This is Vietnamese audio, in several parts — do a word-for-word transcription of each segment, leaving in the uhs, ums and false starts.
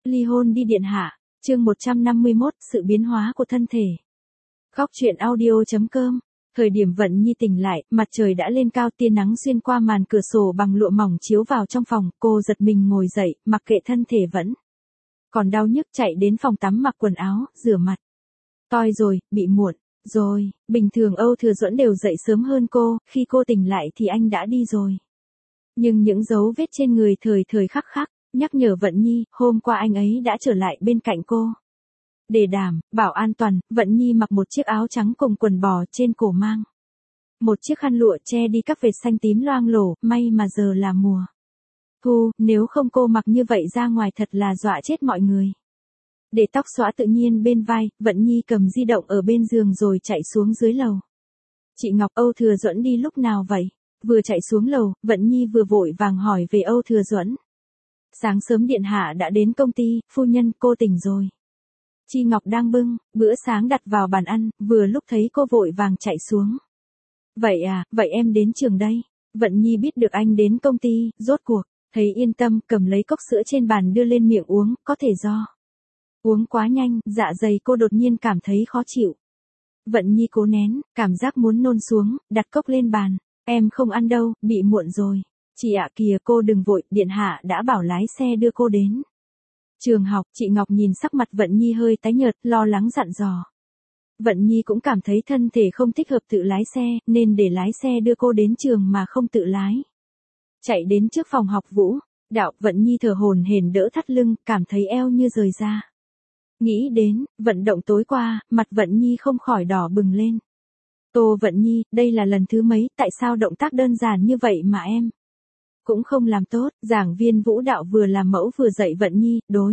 Ly hôn đi điện hạ. Chương một trăm năm mươi mốt, sự biến hóa của thân thể. Góc truyện audio.com. Thời điểm Vận Nhi tỉnh lại, mặt trời đã lên cao, tia nắng xuyên qua màn cửa sổ bằng lụa mỏng chiếu vào trong phòng, cô giật mình ngồi dậy, mặc kệ thân thể vẫn còn đau nhức, chạy đến phòng tắm mặc quần áo, rửa mặt. Toi rồi, bị muộn rồi, bình thường Âu Thừa Duẫn đều dậy sớm hơn cô, khi cô tỉnh lại thì anh đã đi rồi. Nhưng những dấu vết trên người thời thời khắc khắc nhắc nhở Vận Nhi, hôm qua anh ấy đã trở lại bên cạnh cô. Để đảm bảo an toàn, Vận Nhi mặc một chiếc áo trắng cùng quần bò, trên cổ mang một chiếc khăn lụa che đi các vệt xanh tím loang lổ, may mà giờ là mùa thu, nếu không cô mặc như vậy ra ngoài thật là dọa chết mọi người. Để tóc xõa tự nhiên bên vai, Vận Nhi cầm di động ở bên giường rồi chạy xuống dưới lầu. Chị Ngọc, Âu Thừa Duẫn đi lúc nào vậy? Vừa chạy xuống lầu, Vận Nhi vừa vội vàng hỏi về Âu Thừa Duẫn. Sáng sớm điện hạ đã đến công ty, phu nhân, cô tỉnh rồi. Chi Ngọc đang bưng bữa sáng đặt vào bàn ăn, vừa lúc thấy cô vội vàng chạy xuống. Vậy à, vậy em đến trường đây. Vận Nhi biết được anh đến công ty, rốt cuộc thấy yên tâm, cầm lấy cốc sữa trên bàn đưa lên miệng uống, có thể do uống quá nhanh, dạ dày cô đột nhiên cảm thấy khó chịu. Vận Nhi cố nén cảm giác muốn nôn xuống, đặt cốc lên bàn. Em không ăn đâu, bị muộn rồi. Chị ạ, kìa cô đừng vội, điện hạ đã bảo lái xe đưa cô đến trường học. Chị Ngọc nhìn sắc mặt Vận Nhi hơi tái nhợt, lo lắng dặn dò. Vận Nhi cũng cảm thấy thân thể không thích hợp tự lái xe, nên để lái xe đưa cô đến trường mà không tự lái. Chạy đến trước phòng học Vũ Đạo, Vận Nhi thở hổn hển đỡ thắt lưng, cảm thấy eo như rời ra. Nghĩ đến vận động tối qua, mặt Vận Nhi không khỏi đỏ bừng lên. Tô Vận Nhi, đây là lần thứ mấy, tại sao động tác đơn giản như vậy mà em cũng không làm tốt? Giảng viên Vũ Đạo vừa làm mẫu vừa dạy Vận Nhi, đối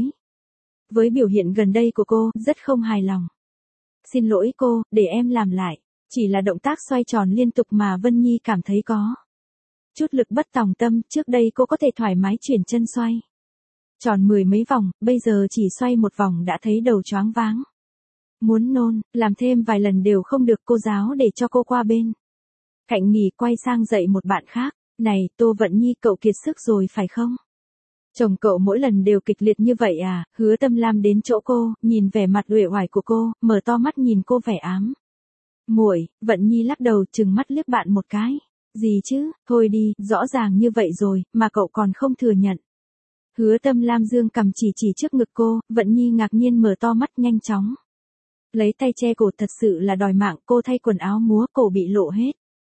với biểu hiện gần đây của cô, rất không hài lòng. Xin lỗi cô, để em làm lại. Chỉ là động tác xoay tròn liên tục mà Vân Nhi cảm thấy có chút lực bất tòng tâm, trước đây cô có thể thoải mái chuyển chân xoay tròn mười mấy vòng, bây giờ chỉ xoay một vòng đã thấy đầu choáng váng. Muốn nôn, làm thêm vài lần đều không được, cô giáo để cho cô qua bên cạnh nghỉ, quay sang dạy một bạn khác. Này, Tô Vận Nhi, cậu kiệt sức rồi phải không? Chồng cậu mỗi lần đều kịch liệt như vậy à? Hứa Tâm Lam đến chỗ cô, nhìn vẻ mặt uể oải của cô, mở to mắt nhìn cô vẻ ám muội. Vận Nhi lắc đầu, trừng mắt liếc bạn một cái. Gì chứ, thôi đi, rõ ràng như vậy rồi, mà cậu còn không thừa nhận. Hứa Tâm Lam dương cầm chỉ chỉ trước ngực cô, Vận Nhi ngạc nhiên mở to mắt, nhanh chóng lấy tay che cổ, thật sự là đòi mạng. Cô thay quần áo múa, cổ bị lộ hết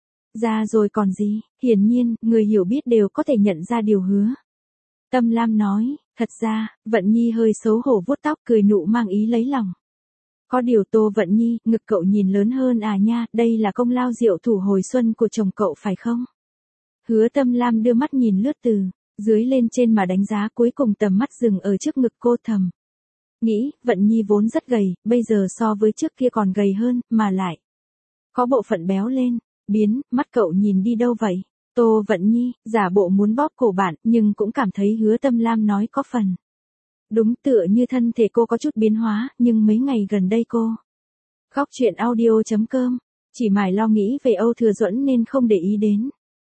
ra rồi còn gì. Hiển nhiên, người hiểu biết đều có thể nhận ra điều Hứa Tâm Lam nói. Thật ra, Vận Nhi hơi xấu hổ vuốt tóc, cười nụ mang ý lấy lòng. Có điều Tô Vận Nhi, ngực cậu nhìn lớn hơn à nha, đây là công lao diệu thủ hồi xuân của chồng cậu phải không? Hứa Tâm Lam đưa mắt nhìn lướt từ dưới lên trên mà đánh giá, cuối cùng tầm mắt dừng ở trước ngực cô, thầm nghĩ, Vận Nhi vốn rất gầy, bây giờ so với trước kia còn gầy hơn, mà lại có bộ phận béo lên. Biến, mắt cậu nhìn đi đâu vậy? Tô Vận Nhi giả bộ muốn bóp cổ bạn, nhưng cũng cảm thấy Hứa Tâm Lam nói có phần đúng, tựa như thân thể cô có chút biến hóa, nhưng mấy ngày gần đây cô Góc truyện audio.com chỉ mải lo nghĩ về Âu Thừa Duẫn nên không để ý đến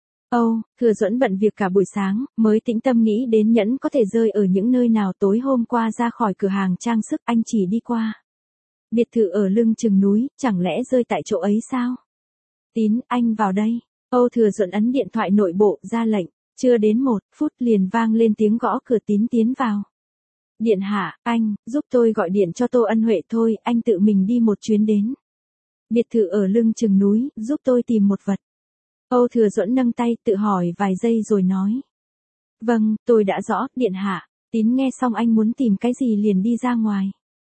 Âu Thừa Duẫn bận việc cả buổi sáng, mới tĩnh tâm nghĩ đến nhẫn có thể rơi ở những nơi nào. Tối hôm qua ra khỏi cửa hàng trang sức, anh chỉ đi qua biệt thự ở lưng chừng núi, chẳng lẽ rơi tại chỗ ấy sao? Tín, anh vào đây. Âu Thừa Duẫn ấn điện thoại nội bộ, ra lệnh. Chưa đến một phút liền vang lên tiếng gõ cửa. Tín tiến vào. Điện hạ, anh, giúp tôi gọi điện cho Tô Ân Huệ thôi, anh tự mình đi một chuyến đến biệt thự ở lưng chừng núi, giúp tôi tìm một vật. Âu Thừa Duẫn nâng tay, tự hỏi vài giây rồi nói. Vâng, tôi đã rõ, điện hạ. Tín nghe xong anh muốn tìm cái gì liền đi ra ngoài.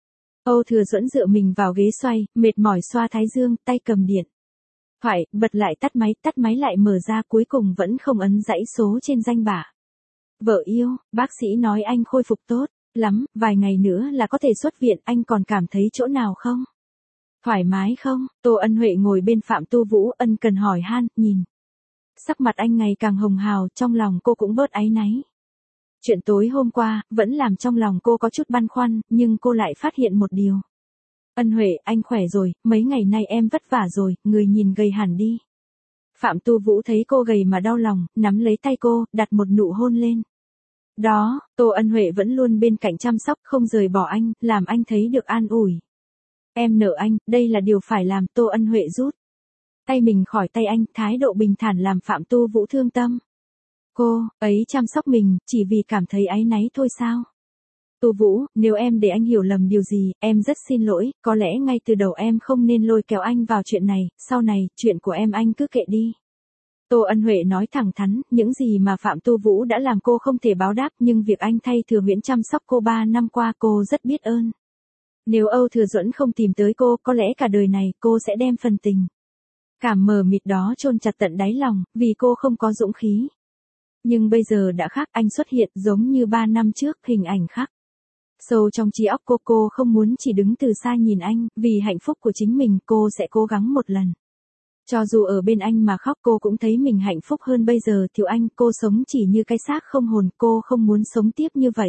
Âu Thừa Duẫn dựa mình vào ghế xoay, mệt mỏi xoa thái dương, tay cầm điện thoại, bật lại tắt máy, tắt máy lại mở ra, cuối cùng vẫn không ấn dãy số trên danh bạ. Vợ yêu, bác sĩ nói anh khôi phục tốt lắm, vài ngày nữa là có thể xuất viện, anh còn cảm thấy chỗ nào không? Thoải mái không? Tô Ân Huệ ngồi bên Phạm Tu Vũ, ân cần hỏi han, nhìn sắc mặt anh ngày càng hồng hào, trong lòng cô cũng bớt áy náy. Chuyện tối hôm qua, vẫn làm trong lòng cô có chút băn khoăn, nhưng cô lại phát hiện một điều. Ân Huệ, anh khỏe rồi, mấy ngày nay em vất vả rồi, người nhìn gầy hẳn đi. Phạm Tu Vũ thấy cô gầy mà đau lòng, nắm lấy tay cô, đặt một nụ hôn lên Đó, Tô Ân Huệ vẫn luôn bên cạnh chăm sóc, không rời bỏ anh, làm anh thấy được an ủi. Em nợ anh, đây là điều phải làm, Tô Ân Huệ rút tay mình khỏi tay anh, thái độ bình thản làm Phạm Tu Vũ thương tâm. Cô ấy chăm sóc mình, chỉ vì cảm thấy áy náy thôi sao? Tu Vũ, nếu em để anh hiểu lầm điều gì, em rất xin lỗi, có lẽ ngay từ đầu em không nên lôi kéo anh vào chuyện này, sau này, chuyện của em anh cứ kệ đi. Tô Ân Huệ nói thẳng thắn, những gì mà Phạm Tu Vũ đã làm cô không thể báo đáp, nhưng việc anh thay Thừa Viễn chăm sóc cô ba năm qua cô rất biết ơn. Nếu Âu Thừa Duẫn không tìm tới cô, có lẽ cả đời này cô sẽ đem phần tình cảm mờ mịt đó chôn chặt tận đáy lòng, vì cô không có dũng khí. Nhưng bây giờ đã khác, anh xuất hiện giống như ba năm trước, hình ảnh khác. Sâu trong trí óc cô, cô không muốn chỉ đứng từ xa nhìn anh, vì hạnh phúc của chính mình cô sẽ cố gắng một lần. Cho dù ở bên anh mà khóc cô cũng thấy mình hạnh phúc hơn bây giờ, thiếu anh, cô sống chỉ như cái xác không hồn, cô không muốn sống tiếp như vậy.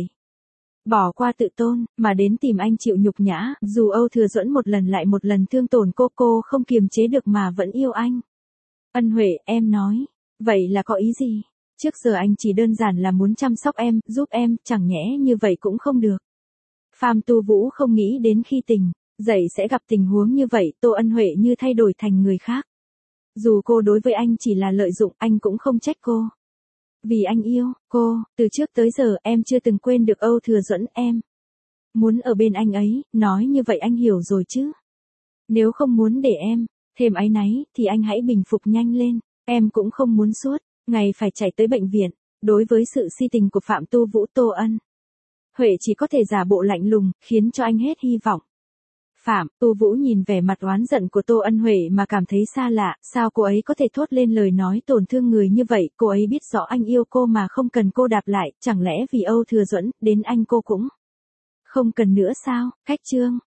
Bỏ qua tự tôn, mà đến tìm anh chịu nhục nhã, dù Âu Thừa Duẫn một lần lại một lần thương tổn cô, cô không kiềm chế được mà vẫn yêu anh. Ân Huệ, em nói, vậy là có ý gì? Trước giờ anh chỉ đơn giản là muốn chăm sóc em, giúp em, chẳng nhẽ như vậy cũng không được. Phạm Tu Vũ không nghĩ đến khi tỉnh dậy sẽ gặp tình huống như vậy, Tô Ân Huệ như thay đổi thành người khác. Dù cô đối với anh chỉ là lợi dụng, anh cũng không trách cô. Vì anh yêu cô, từ trước tới giờ em chưa từng quên được Âu Thừa Duẫn, em muốn ở bên anh ấy, nói như vậy anh hiểu rồi chứ. Nếu không muốn để em thêm áy náy, thì anh hãy bình phục nhanh lên, em cũng không muốn suốt ngày phải chạy tới bệnh viện. Đối với sự si tình của Phạm Tu Vũ, Tô Ân Huệ chỉ có thể giả bộ lạnh lùng, khiến cho anh hết hy vọng. Phạm Tu Vũ nhìn vẻ mặt oán giận của Tô Ân Huệ mà cảm thấy xa lạ, sao cô ấy có thể thốt lên lời nói tổn thương người như vậy, cô ấy biết rõ anh yêu cô mà không cần cô đáp lại, chẳng lẽ vì Âu Thừa Duẫn, đến anh cô cũng không cần nữa sao? Khách chương